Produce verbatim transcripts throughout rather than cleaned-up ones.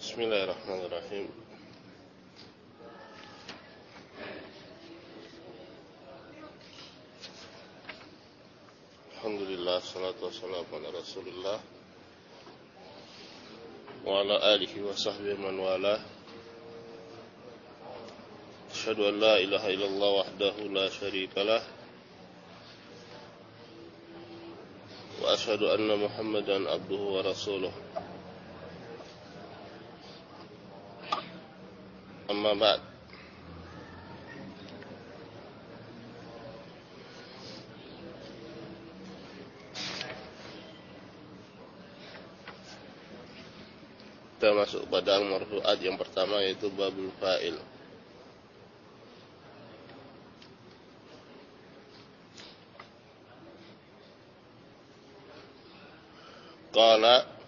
Bismillahirrahmanirrahim. Alhamdulillah, salatu wassalamu ala Rasulillah wa ala alihi wa sahbihi man wala. Asyhadu an la ilaha illallah wahdahu la syarikalah wa asyhadu anna Muhammadan abduhu wa rasuluh. Amma ba'd. Kita masuk pada al-marfu'at yang pertama, yaitu babul fa'il. Qala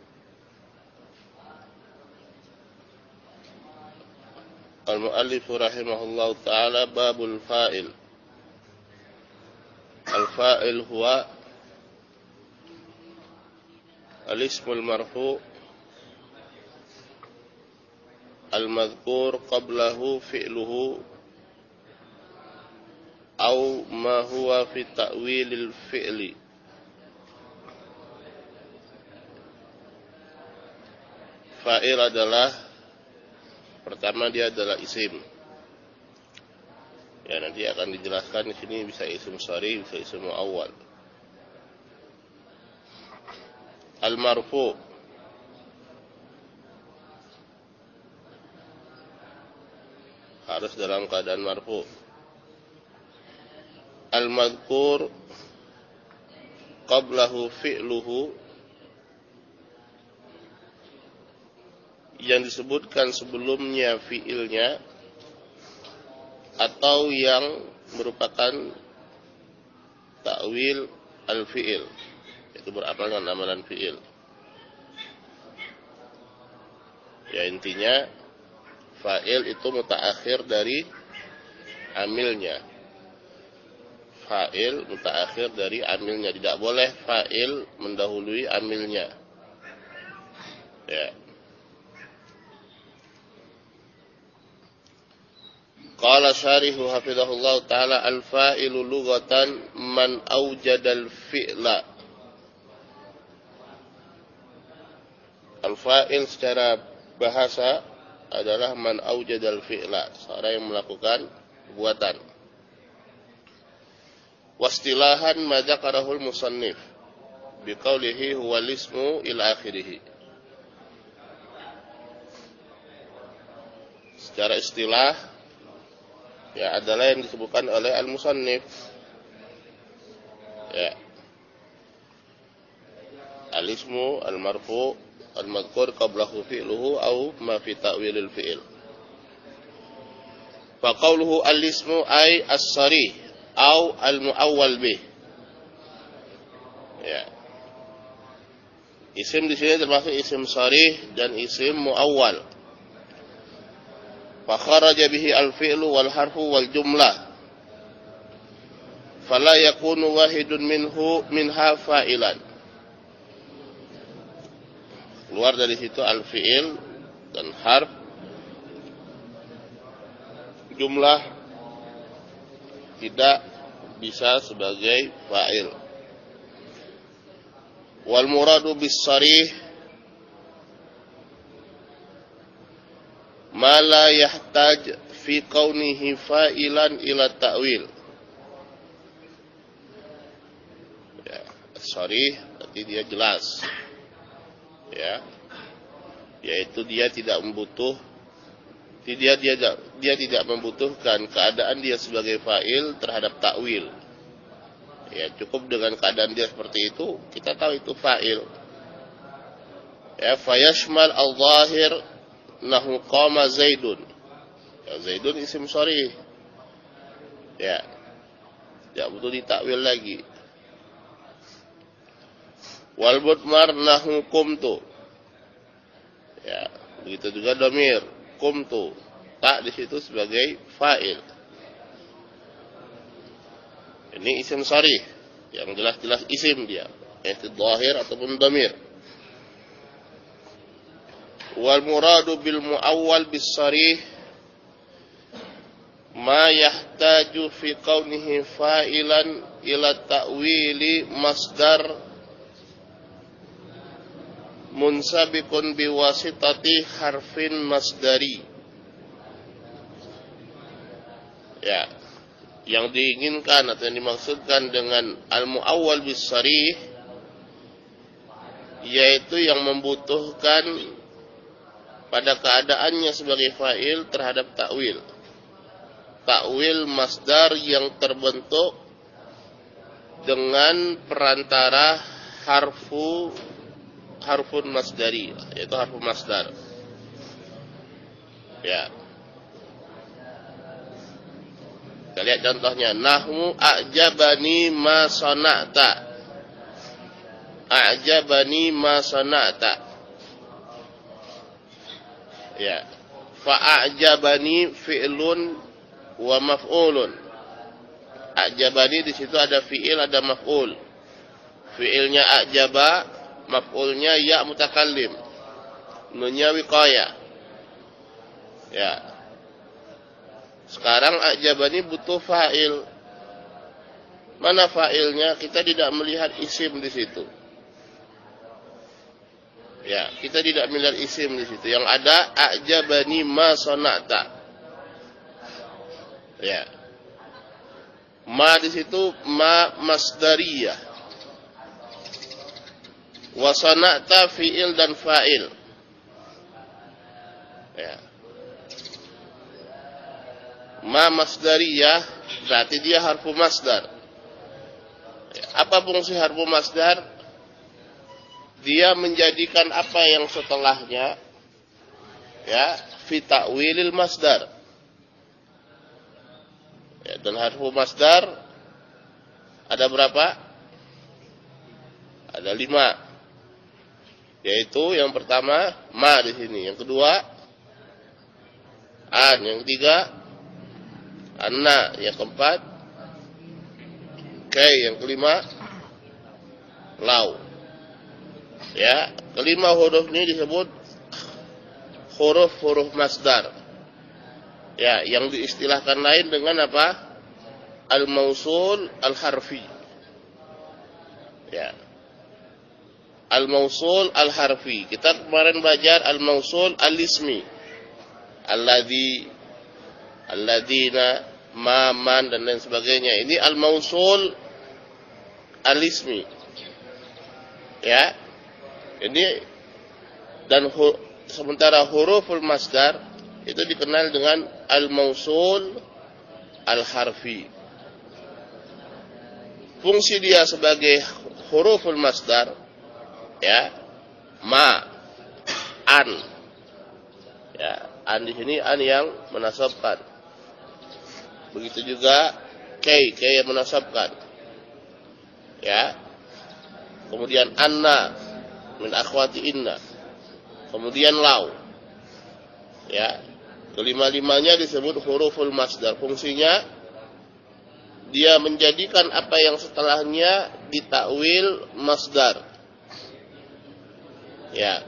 al-muallif rahimahullah ta'ala babul fa'il. Al-fa'il huwa al-ismul marfu' al-madhkur qablahu fi'luhu aw ma huwa fi ta'wilil fi'li. Fa'il adalah, pertama dia adalah isim. Ya, nanti akan dijelaskan di sini bisa isim sharih, bisa isim muawwal. Al-marfu' harus dalam keadaan marfu'. Al-madhkur qablahu fi'luhu, yang disebutkan sebelumnya fi'ilnya atau yang merupakan ta'wil al-fi'il, itu beramal dengan amalan fi'il. Ya, intinya fa'il itu mutaakhir dari amilnya. Fa'il mutaakhir dari amilnya. Tidak boleh fa'il mendahului amilnya. Ya. Qala syarihu hafizahullah ta'ala al-fa'ilu lughatan man awjadal fi'la. Al-fa'il secara bahasa adalah man awjadal fi'la, seorang yang melakukan perbuatan. Wastilahan ma dzakarahul musannif biqaulihi huwal ismu ila akhirih. Secara istilah ya adalah yang disebutkan oleh al-musannif. Ya. Al-ismu al-marfu' al-madhkur qablahu fi'luhu aw ma fi ta'wilil fi'il. Fa qawluhu al-ismu ay as-sarih aw al-mu'awwal bih. Ya. Isim di sini termasuk isim sarih dan isim mu'awwal. Fa kharaja bihi al-fi'lu wal harfu wal jumlah. Fala yakunu wahidun minhu minha fa'ilan. Keluar dari situ al-fi'il dan harf, jumlah tidak bisa sebagai fa'il. Wal muradu bis sarih ma la yahtaj fi kaunihi fa'ilan ila ta'wil. Ya, sarih berarti dia jelas. Ya, yaitu dia tidak membutuh dia dia dia tidak membutuhkan keadaan dia sebagai fa'il terhadap ta'wil. Ya, cukup dengan keadaan dia seperti itu kita tahu itu fa'il. Ya, fayashmal al-zahir nahu qama zaidun. Ya, zaidun isim sharih. Ya, tidak butuh ditakwil lagi. Wal mudmar nahu qumtu. Ya, begitu juga dhamir qumtu. Tak di situ sebagai fa'il. Ini isim sharih yang jelas-jelas isim dia, yaitu dhahir ataupun dhamir. Wal muradu bil muawwal bis sarih ma yahtaju fi kaunihi fa'ilan ila ta'wili masdar munsabiqun biwasitati harfin masdari. Ya, yang diinginkan atau yang dimaksudkan dengan al-muawwal bis sarih yaitu yang membutuhkan pada keadaannya sebagai fa'il terhadap ta'wil. Ta'wil masdar yang terbentuk dengan perantara harfu harfun masdari, yaitu harfu masdar. Ya. Kita lihat contohnya. Nahmu a'jabani ma sana'ta. A'jabani ma sana'ta. Ya, fa'ajabani fi'lun wa maf'ulun. Ajabani di situ ada fi'il, ada maf'ul. Fi'ilnya ajaba, maf'ulnya ya mutakallim. Nunnya wiqaya. Ya. Sekarang ajabani butuh fa'il. Mana fa'ilnya? Kita tidak melihat isim di situ. Ya, kita tidak melihat isim di situ. Yang ada a'jabani ma sana'ta. Ya. Ma di situ ma masdariyah. Wa sana'ta fi'il dan fa'il. Ya. Ma masdariyah berarti dia harfu masdar. Ya. Apa fungsi harfu masdar? Dia menjadikan apa yang setelahnya ya fi ta'wilil masdar. Ya, dan harfu masdar ada berapa? Ada lima. Yaitu yang pertama ma di sini, yang kedua an, yang ketiga anna, yang keempat kai, yang kelima lau. Ya, kelima huruf ini disebut huruf-huruf masdar. Ya, yang diistilahkan lain dengan apa? Al-mausul al-harfi. Ya. Al-mausul al-harfi. Kita kemarin belajar al-mausul al-ismi. Alladzi, alladzina, ma, man dan lain sebagainya. Ini al-mausul al-ismi. Ya. Ini dan hu, sementara huruful masdar itu dikenal dengan al-mausul al-harfi. Fungsi dia sebagai huruful masdar ya, ma, an. Ya, an di sini an yang menasabkan. Begitu juga kai, kai yang menasabkan. Ya. Kemudian anna min akhwati inna. Kemudian lau. Ya. Kelima-limanya disebut huruful masdar. Fungsinya dia menjadikan apa yang setelahnya ditakwil masdar. Ya.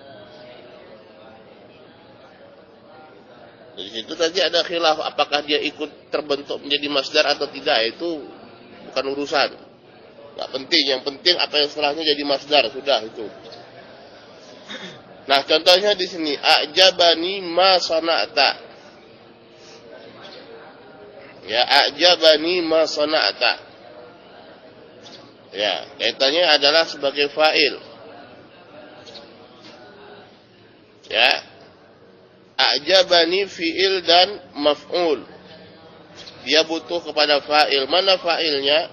Di situ tadi ada khilaf apakah dia ikut terbentuk menjadi masdar atau tidak, itu bukan urusan. Enggak penting, yang penting apa yang setelahnya jadi masdar, sudah itu. Nah, contohnya di sini a'jabani ma sana'ta. Ya, a'jabani ma sana'ta. Ya, kaitannya adalah sebagai fa'il. Ya. A'jabani fi'il dan maf'ul. Dia butuh kepada fa'il. Mana fa'ilnya?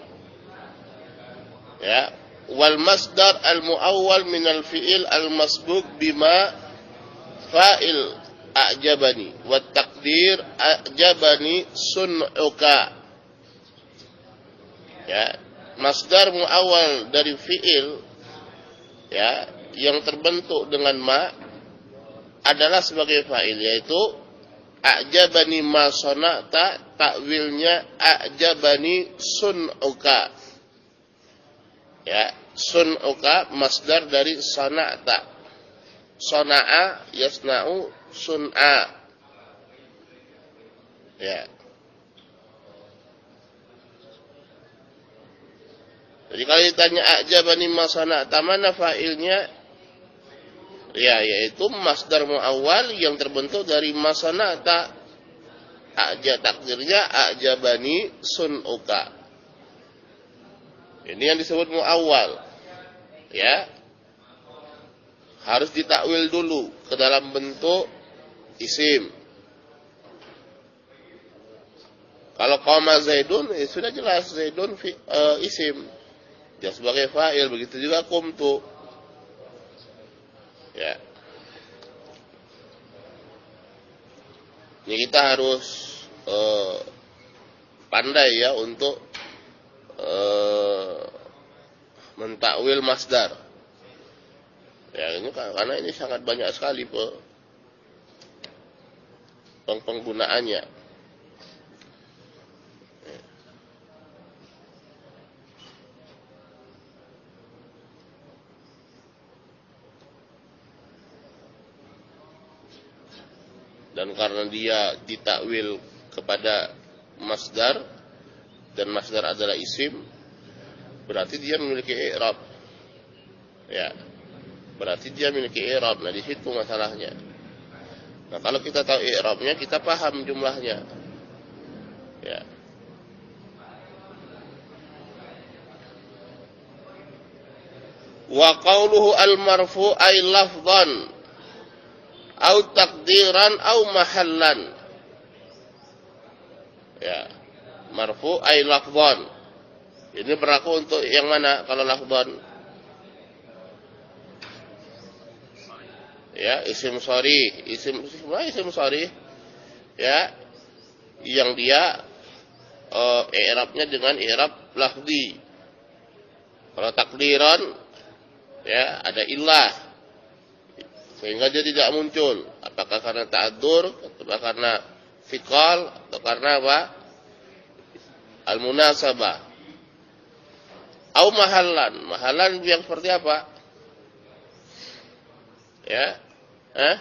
Ya, wal masdar al muawwal min al fi'il al masbuk bima fa'il a'jabani wa taqdir a'jabani sun'uka. Ya, masdar muawwal dari fi'il ya yang terbentuk dengan ma adalah sebagai fa'il, yaitu a'jabani ma sana'ta, takwilnya a'jabani sun'uka. Ya, sun'uka masdar dari sana'ta. sona'a yasna'u sun'a. Ya. Jadi kalau ditanya a'jabani ma sana'ta, mana fa'ilnya? Ya, yaitu masdar muawwal yang terbentuk dari ma sana'ta. A'ja takdirnya a'jabani sun'uka. Ini yang disebut muawwal. Ya. Harus ditakwil dulu ke dalam bentuk isim. Kalau qama Zaidun, ya sudah jelas Zaidun fi, uh, isim. Dia sebagai fa'il, begitu juga qumtu. Ya. Ini kita harus uh, pandai ya untuk uh, mentakwil masdar. Ya, ini karena ini sangat banyak sekali penggunaannya. Dan karena dia ditakwil kepada masdar dan masdar adalah isim, berarti dia memiliki i'rab. Ya. Berarti dia memiliki i'rab. Nah, di situ masalahnya. Nah, kalau kita tahu i'rabnya, kita paham jumlahnya. Ya. Wa qawluhu al-marfu ay lafdhan au takdiran au mahallan. Ya. Marfu ay lafdhan. Ini berlaku untuk yang mana kalau lafdhan? Ya, isim sharih, isim semua isim sharih. Ya. Yang dia uh, i'rabnya dengan i'rab lafzi. Kalau takdiran ya ada illah sehingga dia tidak muncul, apakah karena ta'adzur, atau karena fiqal, atau karena apa? Al-munasabah. Au mahallan. Mahallan yang seperti apa? Ya. Eh?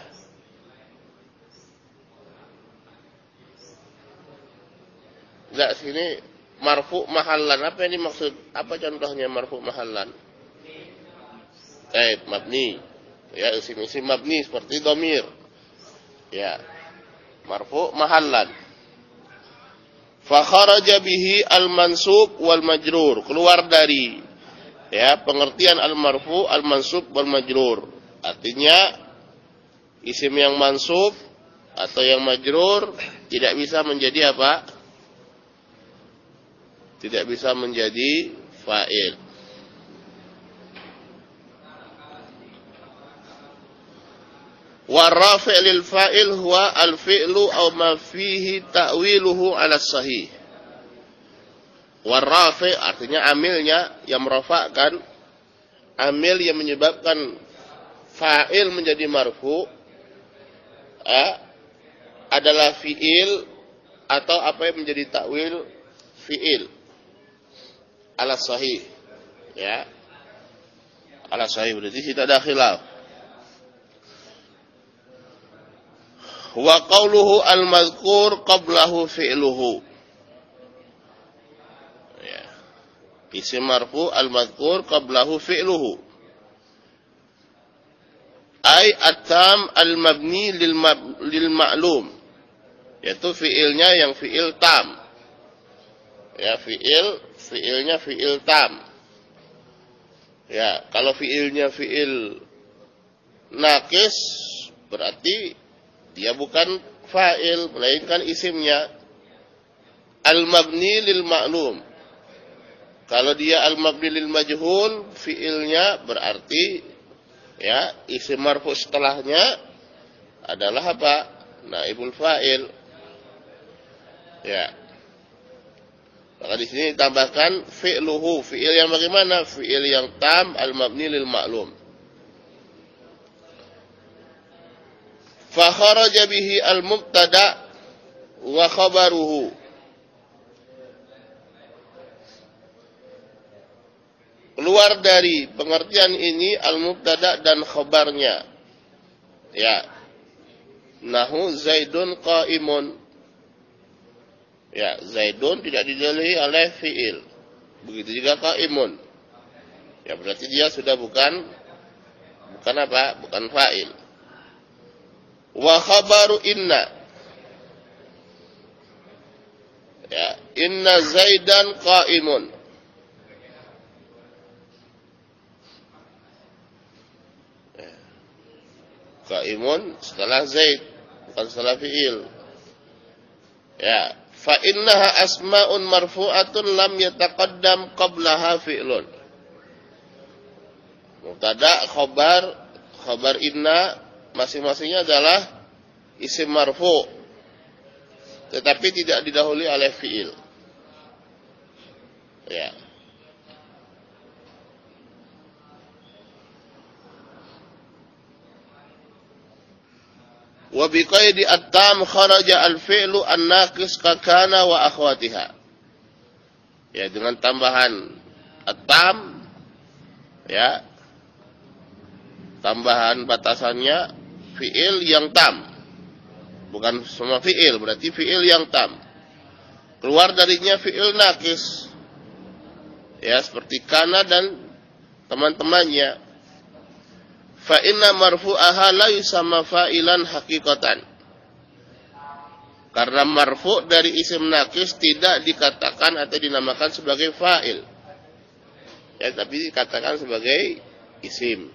Enggak, sini marfu mahallan. Apa yang dimaksud? Apa contohnya marfu mahallan? Baik, mabni. Ya, isim-isim mabni seperti dhamir. Ya. Marfu mahallan. Fa kharaja bihi al-mansub wal majrur. Keluar dari ya, pengertian al-marfu, al-mansub wal majrur. Artinya isim yang mansub atau yang majrur tidak bisa menjadi apa? Tidak bisa menjadi fa'il. Warafi' lil fa'il huwa al-fi'lu aw ma fihi ta'wiluhu 'ala sahih. Warafi' artinya amilnya yang merafa'kan, amil yang menyebabkan fa'il menjadi marfu eh, adalah fi'il atau apa yang menjadi ta'wil fi'il 'ala sahih. Ya. 'Ala sahih berarti tidak ada khilaf. Wa qawluhu al-mazkur qablahu fi'luhu. Ya. Isim marfu al-mazkur qablahu fi'luhu. Ay at-tam al-mabni lil ma'lum. Yaitu fi'ilnya yang fi'il tam. Ya, fi'il, fi'ilnya fi'il tam. Ya, kalau fi'ilnya fi'il naqis berarti dia bukan fa'il, melainkan isimnya. Al-mabni lil ma'lum. Kalau dia al-mabni lil majhul, fi'ilnya berarti ya, isim marfu setelahnya adalah apa? Naibul fa'il. Ya. Maka di sini ditambahkan fi'luhu, fi'il yang bagaimana? Fi'il yang tam al-mabni lil ma'lum. Fa kharaja bihi al-mubtada wa khabaruhu. Keluar dari pengertian ini al-mubtada dan khabarnya. Ya. Nahu Zaidun qa'imun. Ya, Zaidun tidak didahului oleh fi'il. Begitu juga qa'imun. Ya, berarti dia sudah bukan bukan apa? Bukan fa'il. Wa khabaru inna. Ya, inna Zaidan qa'imun. Ya. Qa'imun setelah Zaid, bukan setelah fi'il. Ya, fa innaha asma'un marfu'atun lam yataqaddam qablaha fi'lun. Mubtada, khabar, khabar inna masing-masingnya adalah isim marfu', tetapi tidak didahului oleh fi'il. Ya. Wa biqaidi at-tam kharaja al-fi'lu an-naqis ka kana wa akhwatiha. Ya, dengan tambahan at-tam, ya, tambahan batasannya fi'il yang tam. Bukan semua fi'il, berarti fi'il yang tam. Keluar darinya fi'il naqis. Ya, seperti kana dan teman-temannya. Fa inna marfu'aha la yusamma fa'ilan haqiqatan. Karena marfu' dari isim naqis tidak dikatakan atau dinamakan sebagai fa'il. Ya, tapi dikatakan sebagai isim.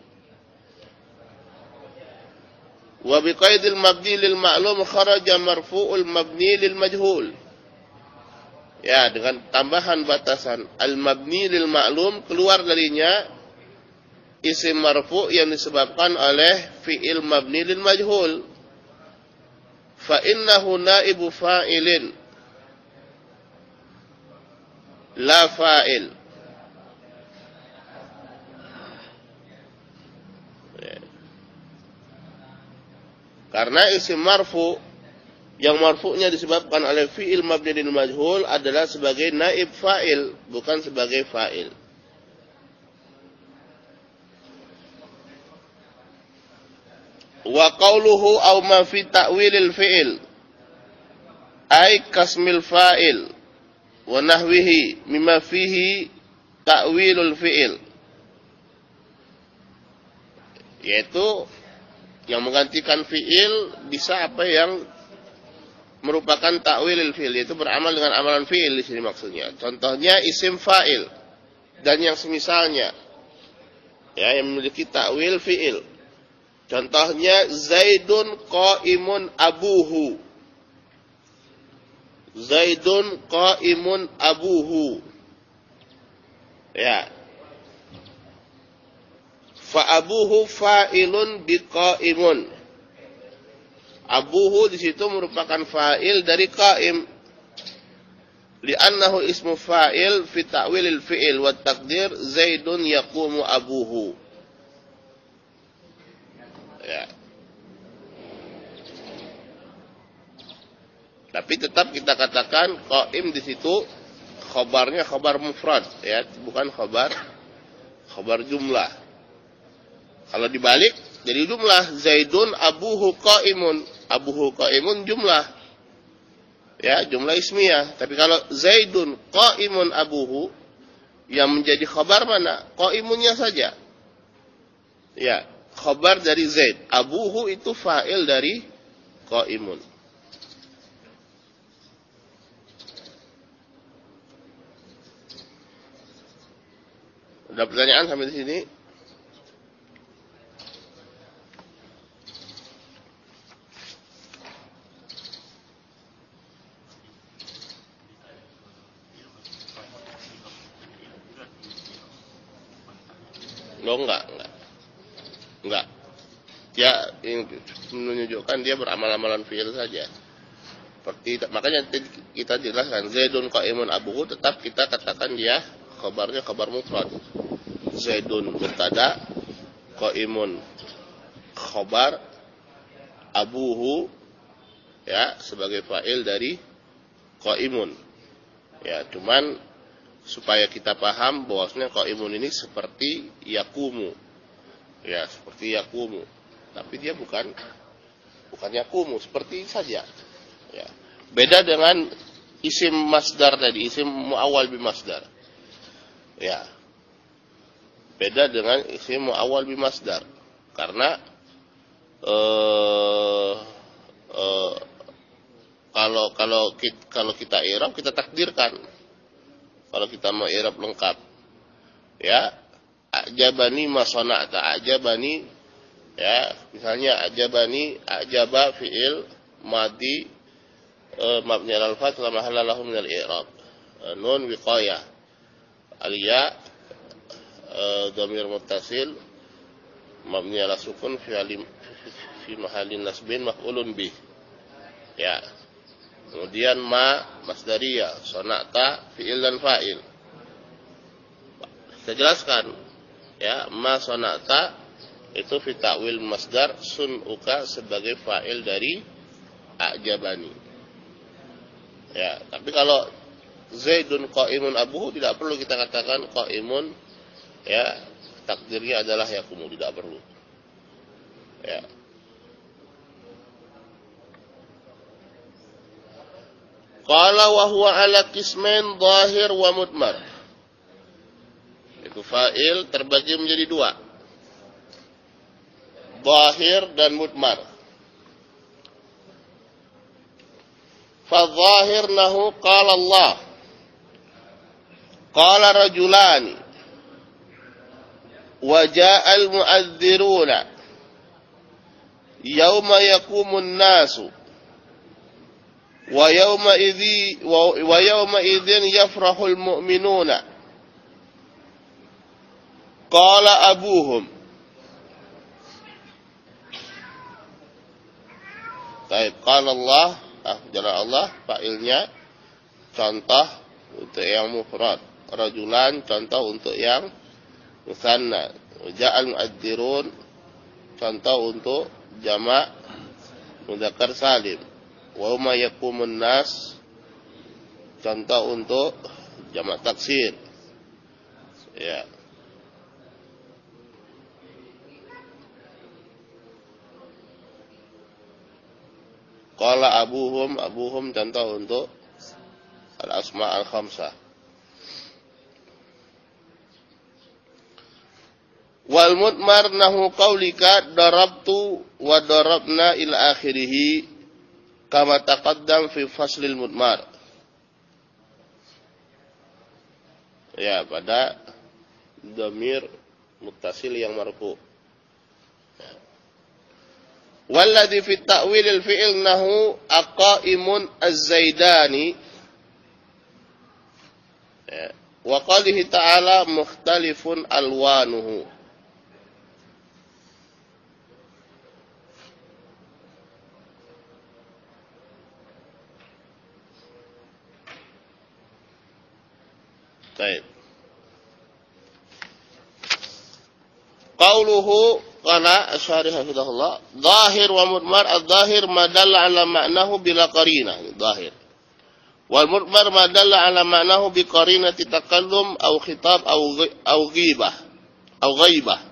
Wa biqaidil mabni lil ma'lum kharaja marfu'ul mabni lil majhul. Ya, dengan tambahan batasan al-mabni lil ma'lum, keluar darinya isim marfu' yang disebabkan oleh fi'il mabni lil majhul. Fa innahu naibu fa'ilin la fa'il. Karena isim marfu' yang marfu'nya disebabkan oleh fi'il mabni lil majhul adalah sebagai naib fa'il, bukan sebagai fa'il. Wa qawluhu aw ma fi ta'wilil fi'il ay kasmil fa'il wa nahwihi mimma fihi ta'wilul fi'il, yaitu yang menggantikan fi'il bisa apa yang merupakan ta'wilil fi'il, yaitu beramal dengan amalan fi'il di sini maksudnya. Contohnya isim fa'il dan yang semisalnya, ya, yang memiliki ta'wil fi'il. Contohnya Zaidun qa'imun abuhu. Zaidun qa'imun abuhu. Ya. Fa abuhu fa'ilun biqa'imun. Abuhu di situ merupakan fa'il dari qa'im. Li'annahu ismu fa'il fi ta'wilil fi'il wa taqdir Zaidun yaqumu abuhu. Ya. Tapi tetap kita katakan qaim di situ khabarnya khabar mufrad, ya, bukan khabar khabar jumlah. Kalau dibalik jadi jumlah, Zaidun abuhu qaimun. Abuhu qaimun jumlah. Ya, jumlah ismiyah. Tapi kalau Zaidun qaimun abuhu, yang menjadi khabar mana? Qaimunnya saja. Ya. Khabar dari Zaid. Abuhu itu fa'il dari qaimun. Ada pertanyaan sampai di sini? Lo enggak, enggak. Enggak. Ya, ini menunjukkan dia beramal-amalan fi'il saja. Seperti makanya kita jelaskan Zaidun qaimun abuhu, tetap kita katakan dia khabarnya khabar mufrad. Zaidun mubtada, qaimun khabar, abuhu, ya, sebagai fa'il dari qaimun. Ya, cuman supaya kita paham bahwasanya qaimun ini seperti yakumu. Ya, seperti yakumu. tapi dia bukan bukan yakumu, seperti saja. Ya. Beda dengan isim masdar tadi, isim muawwal bi masdar. Ya. Beda dengan isim muawwal bi masdar. Karena eh, eh, kalau kalau kita, kalau kita i'rab kita takdirkan. Kalau kita mau i'rab lengkap. Ya, ajabani ma sana'ta, ajabani, ya, misalnya ajabani, ajaba fi'il madi e, mabni al fath la mahalla lahu min al i'rab. E, nun wiqayah. Al-ya e, dhamir muttasil mabni ala sukun fi alim fi mahallin nasbin maf'ulun bih. Ya. Kemudian ma masdariyah, sana'ta fi'il dan fa'il. Saya jelaskan, ya, ma sonata itu fi ta'wil masdar sun'uka sebagai fa'il dari a'jabani. Ya, tapi kalau Zaidun qa'imun abuhu tidak perlu kita katakan qa'imun, ya, takdirnya adalah yakumu, tidak perlu. Ya. Qala wa huwa ala qismain dhahir wa mudmar. Itu fa'il terbagi menjadi dua. Zahir dan mudmar. Fadzahir nahu qala Allah. Qala rajulani. Wa ja'al mu'adziruna. Yawma yakumun nasu. Wa yawma idhi wa yawma idhin yafrahul mu'minuna. Qala abuhum. Baik, qala Allah, ah, jalan Allah, fa'ilnya contoh untuk yang mufrad, rajulan contoh untuk yang musanna, ja'al mu'adzirun contoh untuk jamak mudzakkar salim, wa huma yaqumun nas contoh untuk jamak taksir. Ya. Qala abuhum, abuhum contoh untuk al-asma al-khamsah. Wal mudmar nahu qaulika darabtu wa darabna ila akhirih kama taqaddam fi faslil mudmar. Ya, pada dhamir muttasil yang marfu. Walladhi fi ta'wilil fi'il nahu aqaimun az-zaidani. Ya. Wa qalihi ta'ala mukhtalifun alwanuhu. Baik. Qauluhu qala asyari hafidhahullah, zahir wa mudmar, al-zahir ma dalla ala ma'nahu bila qarinah, zahir. Wal mudmar ma dalla ala ma'nahu bi qarinati takallum aw khitab aw aw ghibah aw ghaibah.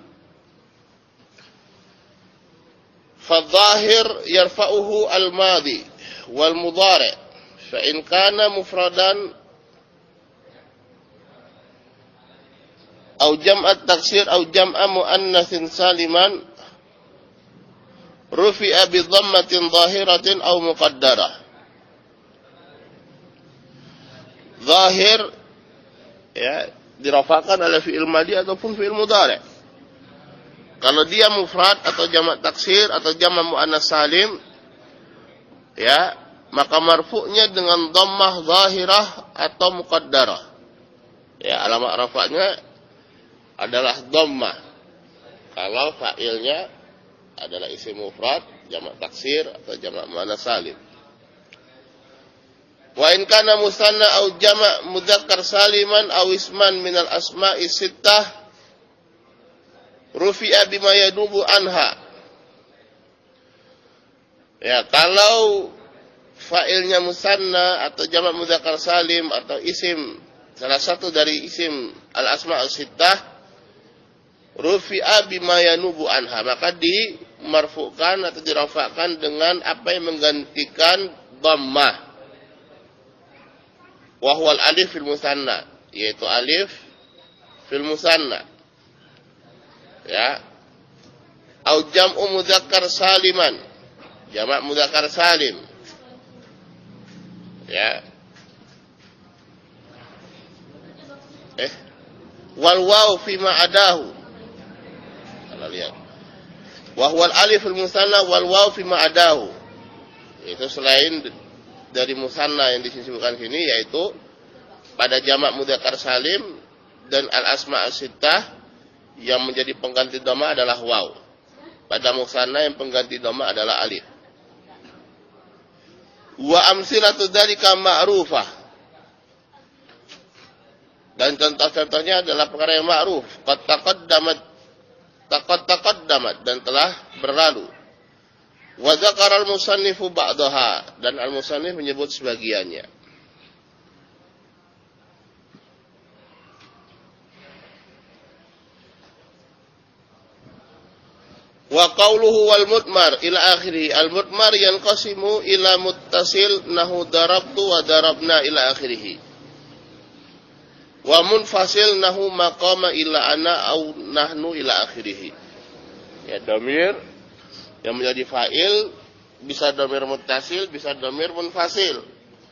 Fadh-dhahir yarfa'uhu al-madi wal mudhari' fa in kana mufradan أو جمع التكسير أو جمع مؤنث سالما رفع بضمة ظاهرة أو مقدرة. Zahir ya dirafakan oleh fi'il madi ataupun fi'il mudhari'. Kalau dia mufrad atau jamak taksir atau jamak muannas salim, ya, maka marfu'nya dengan dhammah zahirah atau muqaddarah. Ya, alamat rafa'nya adalah dhammah. Kalau fa'ilnya adalah isim mufrad, jamak taksir atau jamak muannas salim. Wa in kana musanna aw jamak mudzakkar saliman aw isman minal asma'i sittah rufi'a bima yadubu anha. Ya, kalau fa'ilnya musanna atau jamak mudzakkar salim atau isim salah satu dari isim al-asma' as-sittah rufi'a bima yanubu anha, maka di dimarfukan atau dirafa'kan dengan apa yang menggantikan dhammah. Wa huwal alif fil musanna, yaitu alif fil musanna. Ya. Au jam'u mudzakkar saliman, jamak mudzakkar salim. Ya. Eh, wal waw fi ma adahu. Kalau lihat. Wa huwal alif fil musanna wal waw fi ma adahu. Itu selain dari musanna yang disebutkan sini, yaitu pada jamak mudzakkar salim dan al asma as-sittah yang menjadi pengganti dhamma adalah waw. Pada musanna yang pengganti dhamma adalah alif. Wa amsilatu dzalika ma'rufah. Dan contoh-contohnya adalah perkara yang ma'ruf, qad taqaddamat taqad taqaddamat dan telah berlalu. Wa dzakara al-musannifu ba'daha, dan al-musannif menyebut sebagiannya. Wa qawluhu wal mutmar ila akhirih. Al-mutmar yanqasimu ila muttasil nahu darabtu wa darabna ila akhirih. Wa munfasil nahu maqama ila ana au nahnu ila akhirih. Ya, dhamir yang menjadi fa'il bisa dhamir muttasil, bisa dhamir munfasil.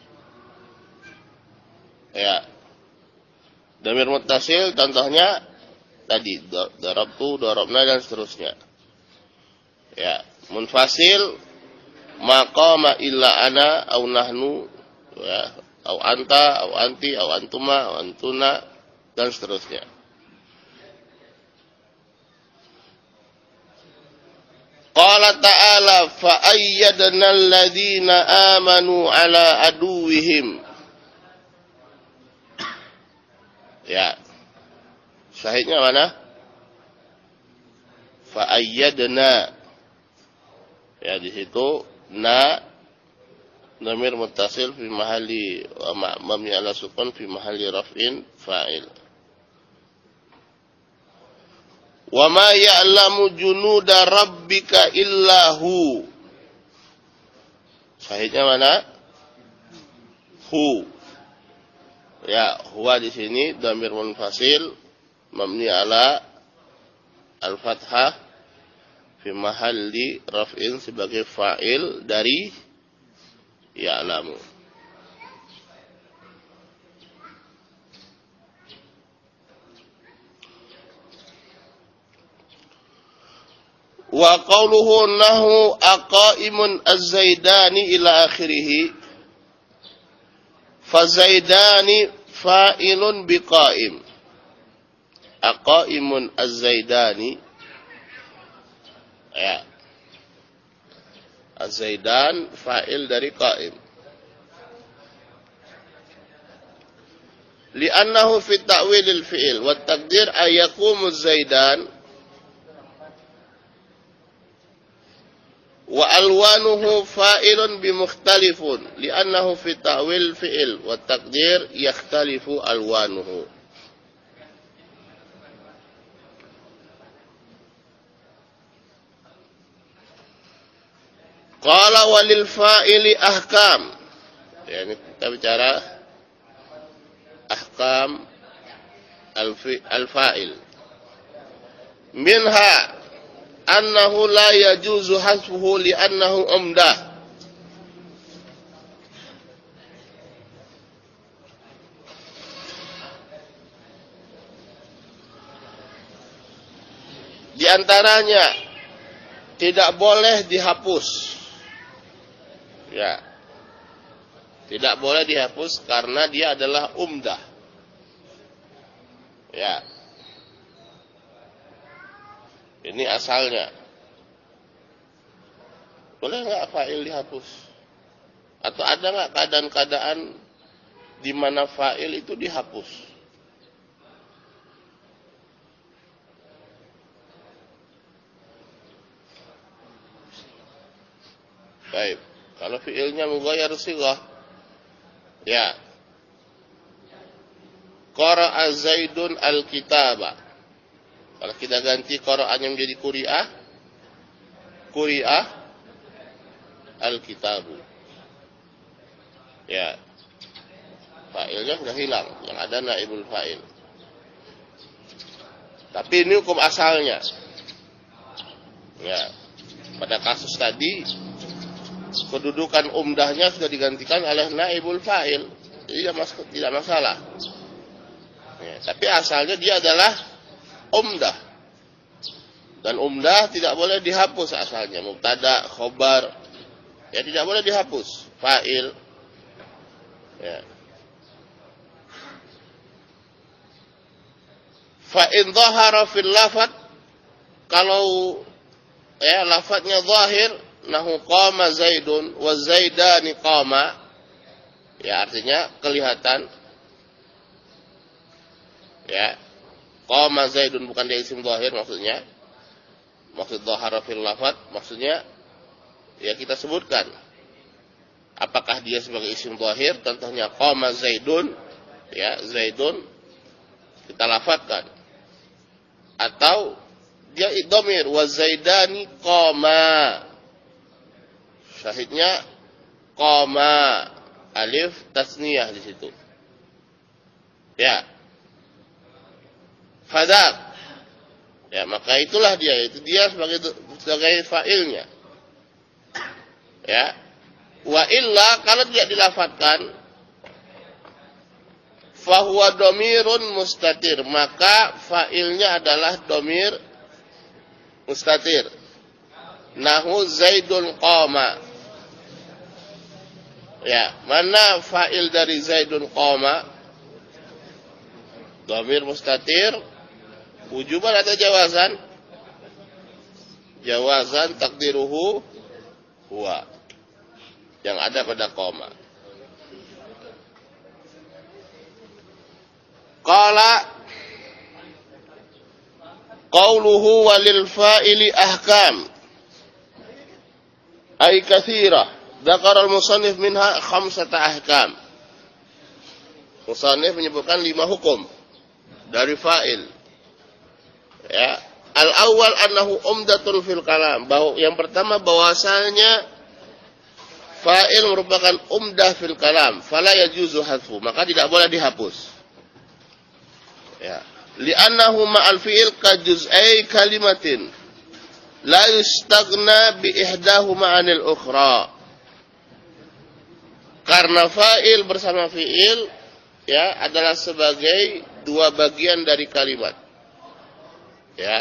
Ya. Dhamir muttasil contohnya tadi darabtu, darabna dan seterusnya. Ya, munfasil maqama illa ana au nahnu, ya, au anta au anti au antuma au antuna dan seterusnya. Qala ta'ala fa ayyadna alladhina amanu ala aduwwihim. Ya. Syahidnya mana? Fa ayyadna. Ya, di situ na dhamir muttasil fi mahalli wa mabni ala sukun fi mahalli raf'in fa'il. Wa ma ya'lamu junuda rabbika illahu. Sahihnya mana? Hu. Ya, huwa di sini dhamir munfasil mabni ala al-fathah fi mahalli raf'in sebagai fa'il dari ya'lamu. Wa qawluhu nahu aqaimun az-zaidani ila akhirih. Fa zaidani fa'ilun biqaim. Aqaimun az-zaidani, ya, az-zaidan fa'il dari qaim. Li'annahu fi ta'wilil fi'il wa taqdir ayaqumu az-zaidan wa alwanuhu fa'ilun bimukhtalifun li'annahu fi ta'wil fi'il wa taqdir yakhtalifu alwanuhu. Qala walil fa'ili ahkam. Ya, ini kita bicara ahkam al-fa'il. Minha annahu la yajuzu hasfuhu li'annahu umdah. Di antaranya tidak boleh dihapus. Ya. Tidak boleh dihapus karena dia adalah umdah. Ya. Ini asalnya. Boleh nggak fa'il dihapus? Atau ada nggak keadaan-keadaan di mana fa'il itu dihapus? Baik. Kalau fi'ilnya mughayyar sighah, ya. Qara'a Zaidun al-kitaba. Kalau kita ganti qara'anya menjadi quri'ah, Quri'ah al-kitabu. Ya. Fa'ilnya sudah hilang, yang ada naibul fa'il. Tapi ini hukum asalnya. Ya. Pada kasus tadi kedudukan umdahnya sudah digantikan oleh naibul fa'il. Jadi tidak masalah. Ya, tapi asalnya dia adalah umdah. Dan umdah tidak boleh dihapus asalnya. Mubtada, khobar. Ya tidak boleh dihapus. Fa'il. Ya. Fa'in dhahara fil lafad. Kalau ya lafadnya zahir. Nahu qama zaidun wa zaidani qama. Ya artinya kelihatan. Ya. Qama zaidun bukan dia isim zahir maksudnya. Maksud dhahara fil lafad maksudnya ya kita sebutkan. Apakah dia sebagai isim zahir? Contohnya qama zaidun. Ya, zaidun kita lafadkan. Atau dia dhamir wa zaidani qama. Syahidnya qama, alif tasniyah di situ. Ya. Fadak. Ya, maka itulah dia, itu dia sebagai sebagai fa'ilnya. Ya. Wa illa kalau tidak dilafadzkan fahuwa domirun mustatir, maka fa'ilnya adalah domir mustatir. Nahu zaidun qama. Ya, mana fa'il dari zaidun qama? Domir mustatir. Wujuban atau jawazan? Jawazan takdiruhu huwa. Yang ada pada qama. Qala qawluhu walil fa'ili ahkam ay kathira dzakara al-musannif minha khamsata ahkam. Musannif menyebutkan lima hukum dari fa'il. Ya, al-awwal annahu umdatun fil kalam. Bahwa yang pertama bahwasanya fa'il merupakan umdah fil kalam, fala yajuzu hadfu, maka tidak boleh dihapus. Ya, li'annahu ma'al fi'il ka juz'ai kalimatin la yustaghna bi ihdahuma 'anil ukhra. Karena fa'il bersama fi'il ya adalah sebagai dua bagian dari kalimat. Ya.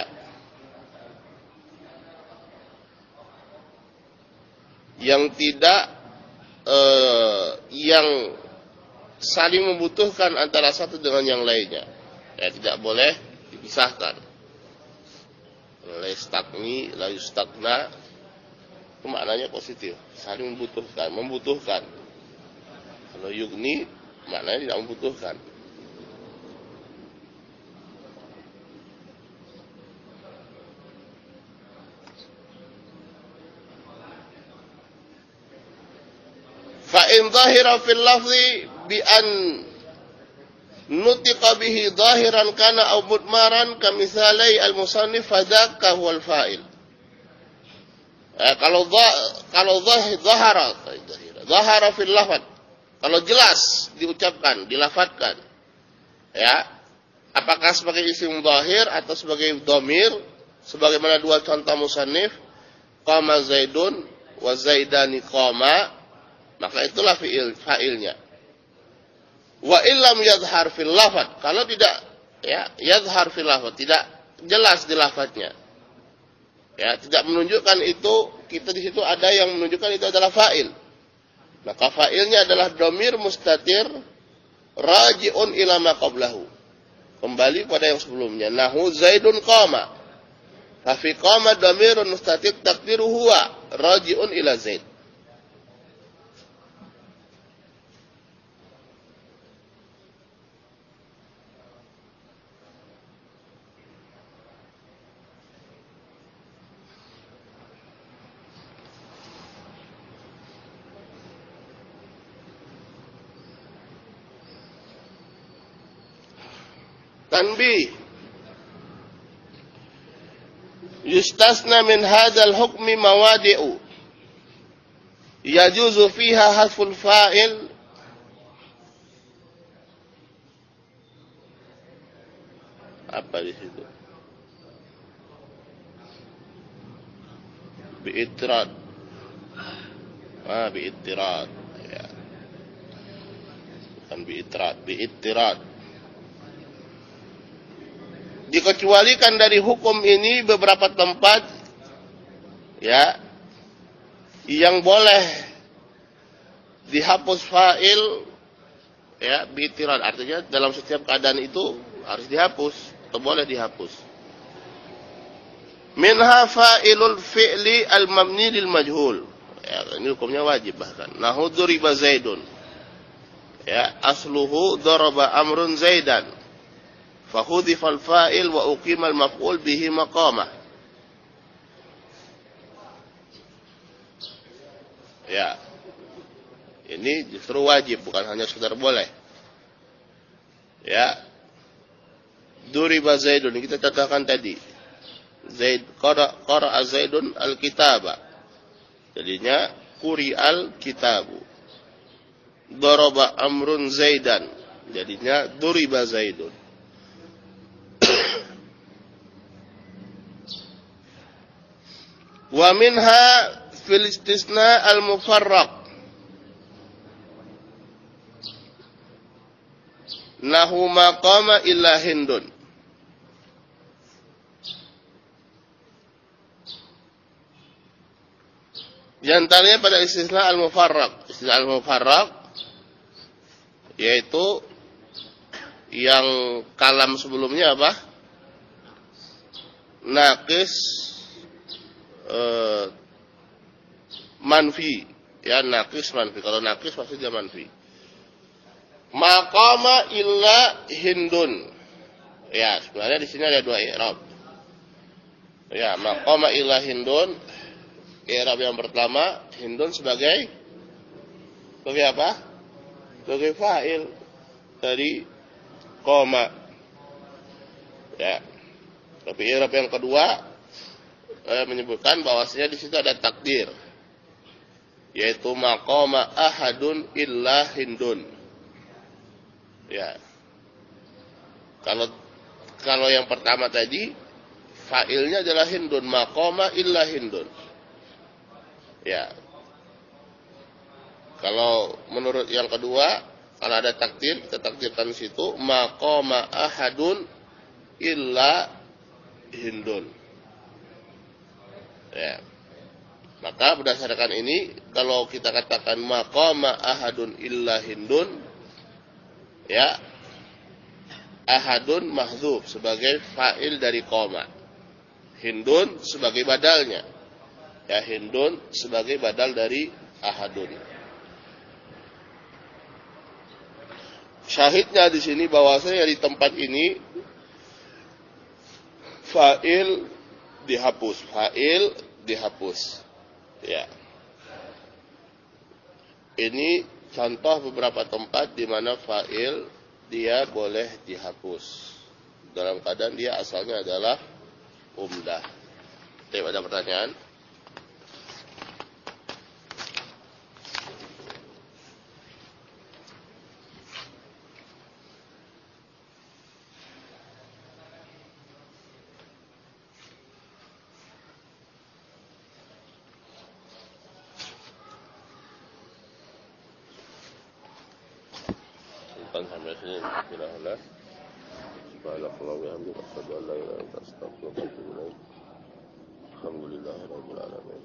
Yang tidak eh, yang saling membutuhkan antara satu dengan yang lainnya. Ya, tidak boleh dipisahkan. La yastagni, la yustagna, itu maknanya positif, saling membutuhkan, membutuhkan. Kalau yugni, maknanya tidak membutuhkan. Fa in dhahira fil lafzi bi an nutiqa bihi zahiran kana aw mudmaran kamisalai al-musannif fadaka huwal fa'il. Eh, kalau dha, kalau zahara zahara fil lafad, kalau jelas diucapkan, dilafadkan, ya, apakah sebagai isim zahir atau sebagai dhamir, sebagaimana dua contoh musannif, qama zaidun wa zaidani qama, maka itulah fi'il fa'ilnya. Wa illam yadhhar fil lafad, kalau tidak ya yadhhar fil lafad, tidak jelas di lafadznya. Ya, tidak menunjukkan itu, kita di situ ada yang menunjukkan itu adalah fa'il. Maka fa'ilnya adalah dhamir mustatir raji'un ila ma qablahu. Kembali pada yang sebelumnya. Nahu zaidun qama. Fa fi qama dhamirun mustatir taqdiru huwa raji'un ila zaid. Tanbih. Yustasna min hadzal hukmi mawadi'u yajuzu fiha hasful fa'il apa di situ? Bi'ittirad. Ah, bi'ittirad. Ya. Bukan bi'ittirad, bi'ittirad. Dikecualikan dari hukum ini beberapa tempat, ya, yang boleh dihapus fa'il, ya, bi'ittirad. Artinya dalam setiap keadaan itu harus dihapus atau boleh dihapus. Minha fa'ilul fi'li al-mabni lil majhul. Ya, ini hukumnya wajib bahkan. Nahu duriba Zaidun. Ya, asluhu daraba amrun Zaidan. Fa hudhifa al-fa'il wa uqima al-maf'ul bihi maqamah. Ya. Ini justru wajib, bukan hanya sekedar boleh. Ya. Duriba Zaidun, kita katakan tadi. Zaid qara qara Zaidun al-kitaba. Jadinya quri al-kitabu. Daraba amrun Zaidan. Jadinya duriba Zaidun. Wa minha fil istisna al-mufarraq. Nahu maqama illa Hindun. Di antaranya pada istisna al-mufarraq. Istisna al-mufarraq yaitu yang kalam sebelumnya apa? Naqis eh, manfi. Ya, naqis manfi. Kalau naqis pasti dia manfi. Maqama illa Hindun. Ya, sebenarnya di sini ada dua i'rab. Ya, maqama illa Hindun. I'rab yang pertama, Hindun sebagai sebagai apa? Sebagai fa'il dari qama. Ya. Tapi i'rab yang kedua eh, menyebutkan bahwasanya di situ ada takdir. Yaitu maqama ahadun illa Hindun. Ya. Kalau kalau yang pertama tadi fa'ilnya adalah Hindun, maqama illa Hindun. Ya. Kalau menurut yang kedua, kalau ada takdir, kita takdirkan di situ maqama ahadun illa Hindun. Ya. Maka berdasarkan ini, kalau kita katakan maqama ahadun illa Hindun, ya, ahadun mahdzuf sebagai fa'il dari qama. Hindun sebagai badalnya. Ya, Hindun sebagai badal dari ahadun. Syahidnya di sini bahwasanya di tempat ini fa'il dihapus, fa'il dihapus. Ya. Ini contoh beberapa tempat di mana fa'il dia boleh dihapus. Dalam keadaan dia asalnya adalah umdah. Tidak ada pertanyaan? Sampai sini kira-kira. Subhanallah wa bihamdihi asyhadu an la ilaha illa anta astaghfiruka wa atubu ilaik. Alhamdulillahirabbil alamin.